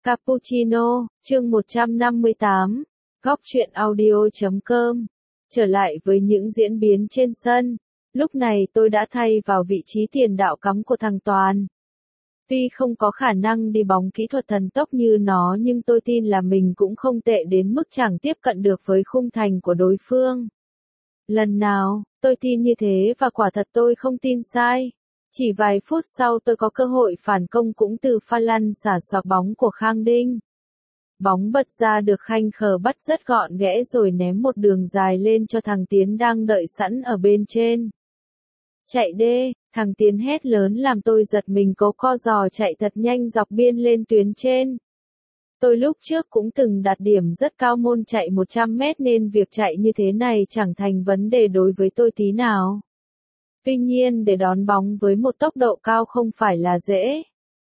Cappuccino, chương 158, góc truyện audio.com. Trở lại với những diễn biến trên sân, lúc này tôi đã thay vào vị trí tiền đạo cắm của thằng Toàn. Tuy không có khả năng đi bóng kỹ thuật thần tốc như nó nhưng tôi tin là mình cũng không tệ đến mức chẳng tiếp cận được với khung thành của đối phương. Lần nào, tôi tin như thế và quả thật tôi không tin sai. Chỉ vài phút sau tôi có cơ hội phản công cũng từ pha lăn xả xoạc bóng của Khang Đinh. Bóng bật ra được Khanh Khờ bắt rất gọn ghẽ rồi ném một đường dài lên cho thằng Tiến đang đợi sẵn ở bên trên. Chạy đê, thằng Tiến hét lớn làm tôi giật mình cố co giò chạy thật nhanh dọc biên lên tuyến trên. Tôi lúc trước cũng từng đạt điểm rất cao môn chạy 100 mét nên việc chạy như thế này chẳng thành vấn đề đối với tôi tí nào. Tuy nhiên để đón bóng với một tốc độ cao không phải là dễ.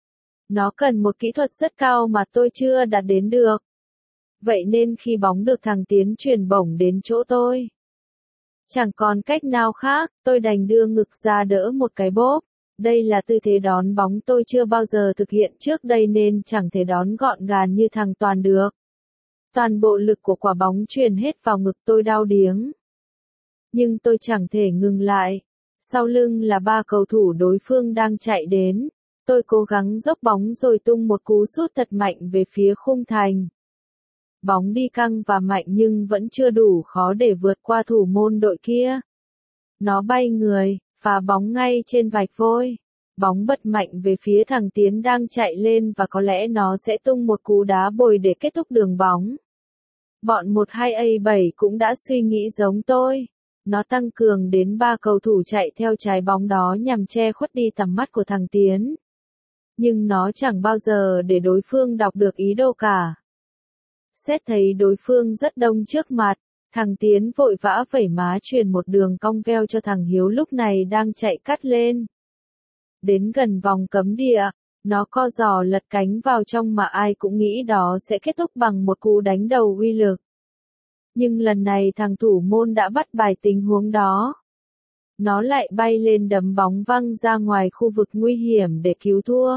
Nó cần một kỹ thuật rất cao mà tôi chưa đạt đến được. Vậy nên khi bóng được thằng Tiến chuyền bổng đến chỗ tôi, chẳng còn cách nào khác, tôi đành đưa ngực ra đỡ một cái bóp. Đây là tư thế đón bóng tôi chưa bao giờ thực hiện trước đây nên chẳng thể đón gọn gàng như thằng Toàn được. Toàn bộ lực của quả bóng chuyền hết vào ngực tôi đau điếng. Nhưng tôi chẳng thể ngừng lại. Sau lưng là 3 cầu thủ đối phương đang chạy đến. Tôi cố gắng dốc bóng rồi tung một cú sút thật mạnh về phía khung thành. Bóng đi căng và mạnh nhưng vẫn chưa đủ khó để vượt qua thủ môn đội kia. Nó bay người, phá bóng ngay trên vạch vôi. Bóng bật mạnh về phía thằng Tiến đang chạy lên và có lẽ nó sẽ tung một cú đá bồi để kết thúc đường bóng. Bọn 12A7 cũng đã suy nghĩ giống tôi. Nó tăng cường đến 3 cầu thủ chạy theo trái bóng đó nhằm che khuất đi tầm mắt của thằng Tiến. Nhưng nó chẳng bao giờ để đối phương đọc được ý đồ cả. Xét thấy đối phương rất đông trước mặt, thằng Tiến vội vã vẩy má truyền một đường cong veo cho thằng Hiếu lúc này đang chạy cắt lên. Đến gần vòng cấm địa, nó co giò lật cánh vào trong mà ai cũng nghĩ đó sẽ kết thúc bằng một cú đánh đầu uy lực. Nhưng lần này thằng thủ môn đã bắt bài tình huống đó. Nó lại bay lên đấm bóng văng ra ngoài khu vực nguy hiểm để cứu thua.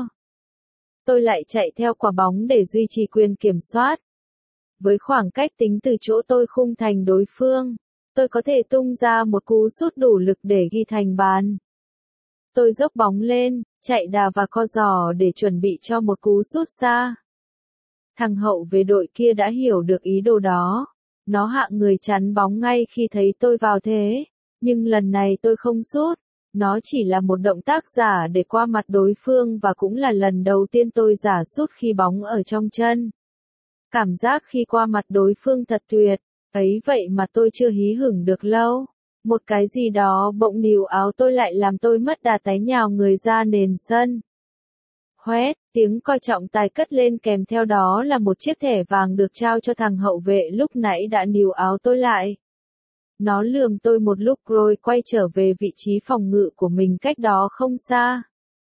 Tôi lại chạy theo quả bóng để duy trì quyền kiểm soát. Với khoảng cách tính từ chỗ tôi khung thành đối phương, tôi có thể tung ra một cú sút đủ lực để ghi thành bàn. Tôi dốc bóng lên, chạy đà và co giò để chuẩn bị cho một cú sút xa. Thằng hậu về đội kia đã hiểu được ý đồ đó. Nó hạ người chắn bóng ngay khi thấy tôi vào thế. Nhưng lần này tôi không sút. Nó chỉ là một động tác giả để qua mặt đối phương và cũng là lần đầu tiên tôi giả sút khi bóng ở trong chân. Cảm giác khi qua mặt đối phương thật tuyệt. Ấy vậy mà tôi chưa hí hửng được lâu. Một cái gì đó bỗng níu áo tôi lại làm tôi mất đà té nhào người ra nền sân. Hoét, tiếng coi trọng tài cất lên kèm theo đó là một chiếc thẻ vàng được trao cho thằng hậu vệ lúc nãy đã níu áo tôi lại. Nó lườm tôi một lúc rồi quay trở về vị trí phòng ngự của mình cách đó không xa.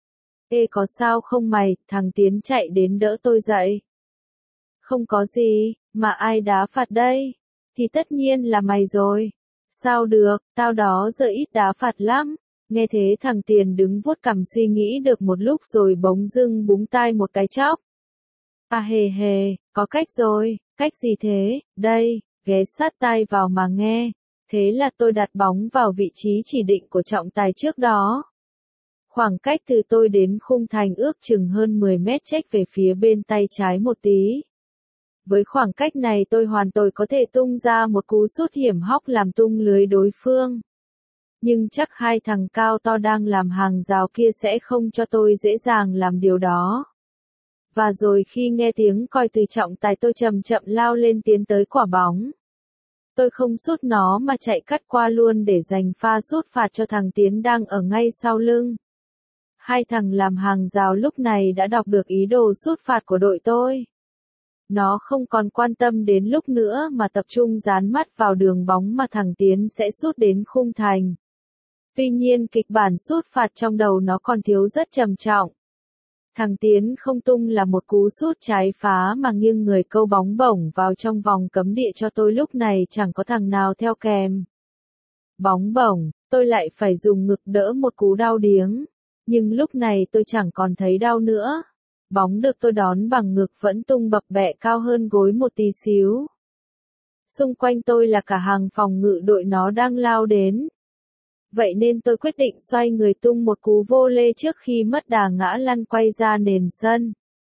Ê có sao không mày, thằng Tiến chạy đến đỡ tôi dậy. Không có gì, mà ai đá phạt đây? Thì tất nhiên là mày rồi. Sao được, tao đó giờ ít đá phạt lắm. Nghe thế thằng Tiền đứng vuốt cằm suy nghĩ được một lúc rồi bỗng dưng búng tai một cái chóc. À hề hề, có cách rồi, cách gì thế, đây, ghé sát tai vào mà nghe. Thế là tôi đặt bóng vào vị trí chỉ định của trọng tài trước đó. Khoảng cách từ tôi đến khung thành ước chừng hơn 10 mét chếch về phía bên tay trái một tí. Với khoảng cách này tôi hoàn toàn có thể tung ra một cú sút hiểm hóc làm tung lưới đối phương. Nhưng chắc hai thằng cao to đang làm hàng rào kia sẽ không cho tôi dễ dàng làm điều đó. Và rồi khi nghe tiếng còi từ trọng tài tôi chậm chậm lao lên tiến tới quả bóng. Tôi không sút nó mà chạy cắt qua luôn để giành pha sút phạt cho thằng Tiến đang ở ngay sau lưng. Hai thằng làm hàng rào lúc này đã đọc được ý đồ sút phạt của đội tôi. Nó không còn quan tâm đến lúc nữa mà tập trung dán mắt vào đường bóng mà thằng Tiến sẽ sút đến khung thành. Tuy nhiên kịch bản sút phạt trong đầu nó còn thiếu rất trầm trọng. Thằng Tiến không tung là một cú sút trái phá mà nghiêng người câu bóng bổng vào trong vòng cấm địa cho tôi lúc này chẳng có thằng nào theo kèm. Bóng bổng, tôi lại phải dùng ngực đỡ một cú đau điếng. Nhưng lúc này tôi chẳng còn thấy đau nữa. Bóng được tôi đón bằng ngực vẫn tung bập bẹ cao hơn gối một tí xíu. Xung quanh tôi là cả hàng phòng ngự đội nó đang lao đến. Vậy nên tôi quyết định xoay người tung một cú vô lê trước khi mất đà ngã lăn quay ra nền sân.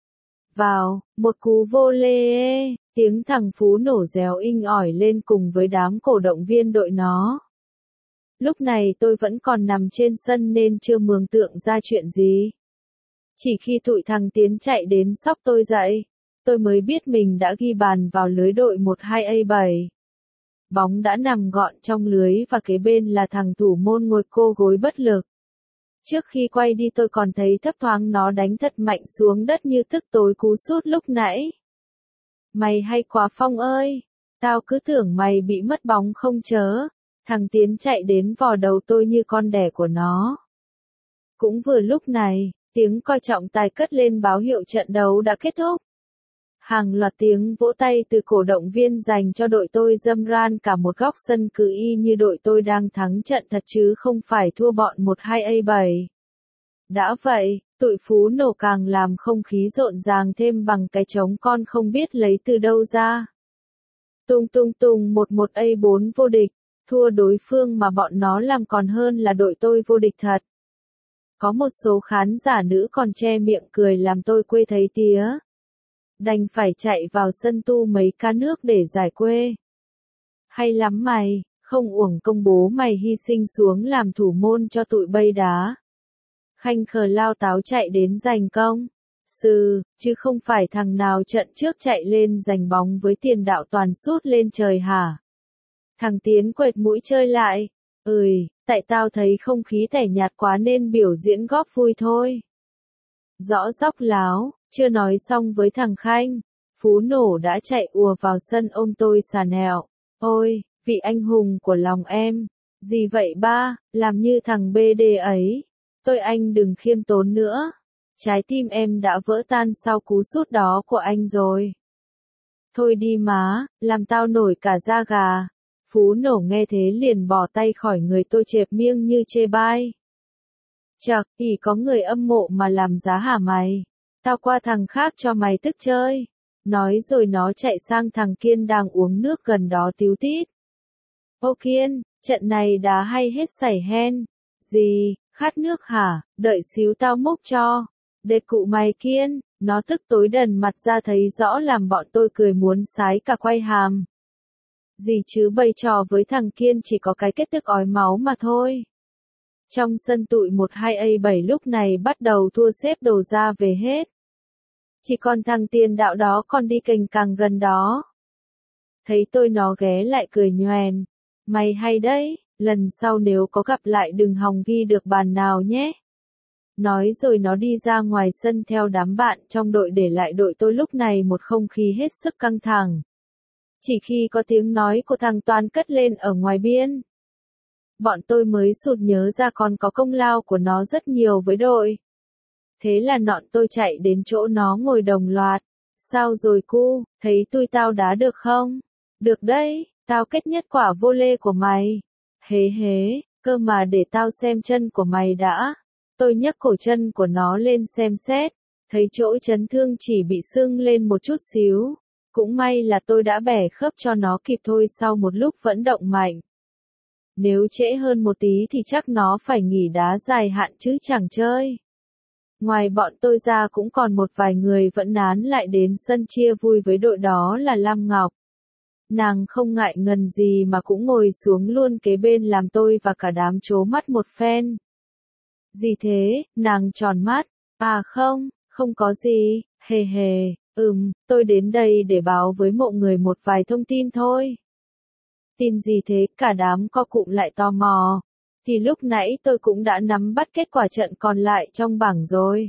Vào, một cú vô lê, tiếng thằng Phú nổ réo inh ỏi lên cùng với đám cổ động viên đội nó. Lúc này tôi vẫn còn nằm trên sân nên chưa mường tượng ra chuyện gì. Chỉ khi tụi thằng Tiến chạy đến xóc tôi dậy, tôi mới biết mình đã ghi bàn vào lưới đội 12A7. Bóng đã nằm gọn trong lưới và kế bên là thằng thủ môn ngồi cô gối bất lực. Trước khi quay đi tôi còn thấy thấp thoáng nó đánh thật mạnh xuống đất như tức tối cú sút lúc nãy. Mày hay quá Phong ơi, tao cứ tưởng mày bị mất bóng không chớ. Thằng Tiến chạy đến vò đầu tôi như con đẻ của nó. Cũng vừa lúc này, tiếng coi trọng tài cất lên báo hiệu trận đấu đã kết thúc. Hàng loạt tiếng vỗ tay từ cổ động viên dành cho đội tôi râm ran cả một góc sân cứ y như đội tôi đang thắng trận thật chứ không phải thua bọn 12A7. Đã vậy, tụi Phú nổ càng làm không khí rộn ràng thêm bằng cái trống con không biết lấy từ đâu ra. Tung tung tung 11A4 vô địch, thua đối phương mà bọn nó làm còn hơn là đội tôi vô địch thật. Có một số khán giả nữ còn che miệng cười làm tôi quê thấy tía. Đành phải chạy vào sân tu mấy ca nước để giải quê. Hay lắm mày, không uổng công bố mày hy sinh xuống làm thủ môn cho tụi Bây đá. Khanh khờ lao táo chạy đến giành công. Chứ không phải thằng nào trận trước chạy lên giành bóng với tiền đạo toàn sút lên trời hả? Thằng Tiến quệt mũi chơi lại. Tại tao thấy không khí tẻ nhạt quá nên biểu diễn góp vui thôi. Rõ dóc láo, chưa nói xong với thằng Khanh. Phú nổ đã chạy ùa vào sân ôm tôi xà nẹo. Ôi, vị anh hùng của lòng em. Gì vậy ba, làm như thằng BD ấy. Tôi anh đừng khiêm tốn nữa. Trái tim em đã vỡ tan sau cú sút đó của anh rồi. Thôi đi má, làm tao nổi cả da gà. Phú nổ nghe thế liền bỏ tay khỏi người tôi chẹp miệng như chê bai. Chậc, có người âm mộ mà làm giá hả mày? Tao qua thằng khác cho mày tức chơi. Nói rồi nó chạy sang thằng Kiên đang uống nước gần đó tíu tít. Ô Kiên, trận này đá hay hết sảy hen. Gì, khát nước hả? Đợi xíu tao múc cho. Để cụ mày Kiên, nó tức tối đần mặt ra thấy rõ làm bọn tôi cười muốn sái cả quay hàm. Gì chứ bày trò với thằng Kiên chỉ có cái kết tức ói máu mà thôi. Trong sân tụi 12A7 lúc này bắt đầu thua xếp đồ ra về hết. Chỉ còn thằng tiền đạo đó còn đi cành càng gần đó. Thấy tôi nó ghé lại cười nhoèn. Mày hay đấy, lần sau nếu có gặp lại đừng hòng ghi được bàn nào nhé. Nói rồi nó đi ra ngoài sân theo đám bạn trong đội để lại đội tôi lúc này một không khí hết sức căng thẳng. Chỉ khi có tiếng nói của thằng Toàn cất lên ở ngoài biên. Bọn tôi mới sụt nhớ ra còn có công lao của nó rất nhiều với đội. Thế là nọn tôi chạy đến chỗ nó ngồi đồng loạt. Sao rồi cu, thấy tụi tao đá được không? Được đấy, tao kết nhất quả vô lê của mày. Hế, cơ mà để tao xem chân của mày đã. Tôi nhấc cổ chân của nó lên xem xét. Thấy chỗ chấn thương chỉ bị sưng lên một chút xíu. Cũng may là tôi đã bẻ khớp cho nó kịp thôi sau một lúc vận động mạnh. Nếu trễ hơn một tí thì chắc nó phải nghỉ đá dài hạn chứ chẳng chơi. Ngoài bọn tôi ra cũng còn một vài người vẫn nán lại đến sân chia vui với đội đó là Lam Ngọc. Nàng không ngại ngần gì mà cũng ngồi xuống luôn kế bên làm tôi và cả đám trố mắt một phen. Gì thế, nàng tròn mắt. À không có gì, hề, tôi đến đây để báo với mọi người một vài thông tin thôi. Tin gì thế, cả đám co cụm lại tò mò. Thì lúc nãy tôi cũng đã nắm bắt kết quả trận còn lại trong bảng rồi.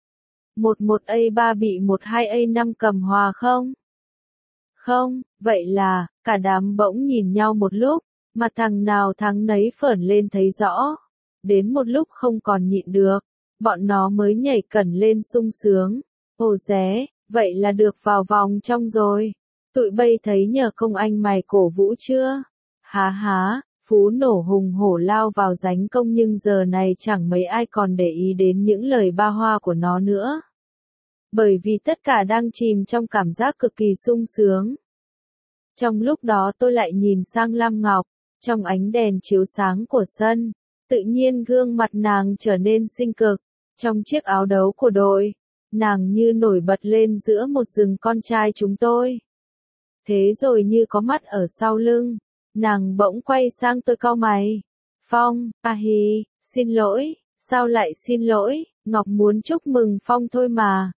11A3 bị 12A5 cầm hòa không? Không, vậy là, cả đám bỗng nhìn nhau một lúc, mà thằng nào thắng nấy phởn lên thấy rõ. Đến một lúc không còn nhịn được, bọn nó mới nhảy cẩn lên sung sướng. Ồ dé, vậy là được vào vòng trong rồi. Tụi bây thấy nhờ công anh mày cổ vũ chưa? Há, Phú nổ hùng hổ lao vào giánh công nhưng giờ này chẳng mấy ai còn để ý đến những lời ba hoa của nó nữa. bởi vì tất cả đang chìm trong cảm giác cực kỳ sung sướng. Trong lúc đó tôi lại nhìn sang Lam Ngọc, trong ánh đèn chiếu sáng của sân, tự nhiên gương mặt nàng trở nên xinh cực, trong chiếc áo đấu của đội, nàng như nổi bật lên giữa một rừng con trai chúng tôi. Thế rồi như có mắt ở sau lưng, nàng bỗng quay sang tôi cau mày. Phong, hi, xin lỗi, sao lại xin lỗi, Ngọc muốn chúc mừng Phong thôi mà.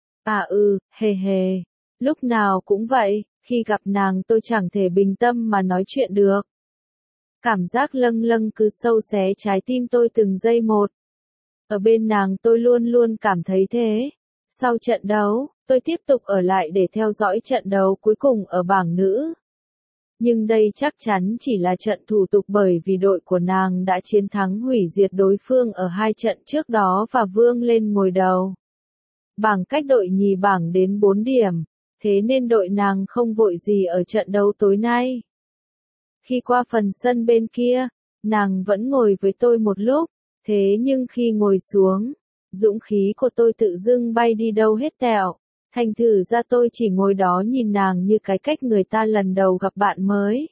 Hề hề, lúc nào cũng vậy, khi gặp nàng tôi chẳng thể bình tâm mà nói chuyện được. Cảm giác lâng lâng cứ sâu xé trái tim tôi từng giây một. Ở bên nàng tôi luôn luôn cảm thấy thế. Sau trận đấu, tôi tiếp tục ở lại để theo dõi trận đấu cuối cùng ở bảng nữ. Nhưng đây chắc chắn chỉ là trận thủ tục bởi vì đội của nàng đã chiến thắng hủy diệt đối phương ở 2 trận trước đó và vươn lên ngôi đầu. Bảng cách đội nhì bảng đến 4 điểm, thế nên đội nàng không vội gì ở trận đấu tối nay. Khi qua phần sân bên kia, nàng vẫn ngồi với tôi một lúc, thế nhưng khi ngồi xuống, dũng khí của tôi tự dưng bay đi đâu hết tẹo. Thành thử ra tôi chỉ ngồi đó nhìn nàng như cái cách người ta lần đầu gặp bạn mới.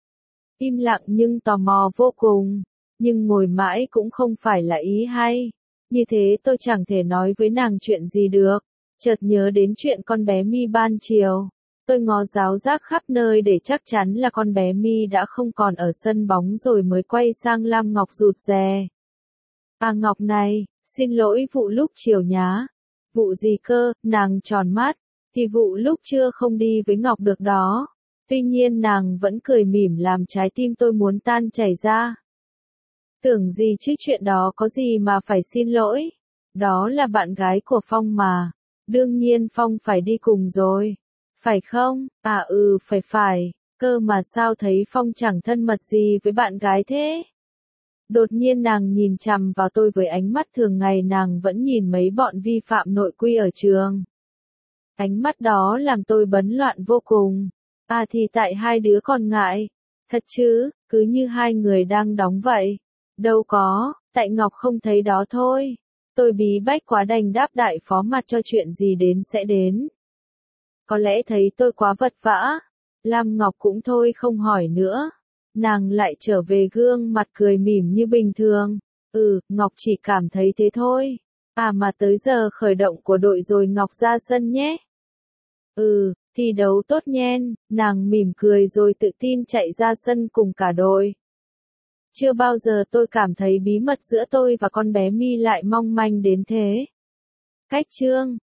Im lặng nhưng tò mò vô cùng, nhưng ngồi mãi cũng không phải là ý hay. Như thế tôi chẳng thể nói với nàng chuyện gì được. Chợt nhớ đến chuyện con bé Mi ban chiều. Tôi ngó giáo giác khắp nơi để chắc chắn là con bé Mi đã không còn ở sân bóng rồi mới quay sang Lam Ngọc rụt rè. Ngọc này, xin lỗi vụ lúc chiều nhá. Vụ gì cơ, nàng tròn mắt, thì vụ lúc trưa không đi với Ngọc được đó. Tuy nhiên nàng vẫn cười mỉm làm trái tim tôi muốn tan chảy ra. Tưởng gì chứ chuyện đó có gì mà phải xin lỗi. Đó là bạn gái của Phong mà. Đương nhiên Phong phải đi cùng rồi. Phải không? Phải. Cơ mà sao thấy Phong chẳng thân mật gì với bạn gái thế? Đột nhiên nàng nhìn chằm vào tôi với ánh mắt thường ngày nàng vẫn nhìn mấy bọn vi phạm nội quy ở trường. Ánh mắt đó làm tôi bấn loạn vô cùng. Thì tại hai đứa còn ngại. Thật chứ, cứ như hai người đang đóng vậy. Đâu có, tại Ngọc không thấy đó thôi. Tôi bí bách quá đành đáp đại phó mặt cho chuyện gì đến sẽ đến. Có lẽ thấy tôi quá vật vã. Lam Ngọc cũng thôi không hỏi nữa. Nàng lại trở về gương mặt cười mỉm như bình thường. Ngọc chỉ cảm thấy thế thôi. Mà tới giờ khởi động của đội rồi Ngọc ra sân nhé. Thi đấu tốt nhen, nàng mỉm cười rồi tự tin chạy ra sân cùng cả đội. Chưa bao giờ tôi cảm thấy bí mật giữa tôi và con bé Mi lại mong manh đến thế. Cách chương